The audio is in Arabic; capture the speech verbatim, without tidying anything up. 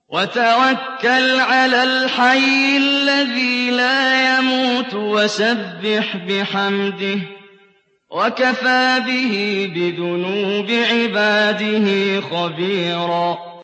وَتَوَكَّلْ عَلَى الْحَيِّ الَّذِي لَا يَمُوتُ وَسَبِّحْ بِحَمْدِهِ ۚ وَكَفَىٰ بِهِ بِذُنُوبِ عِبَادِهِ خَبِيرًا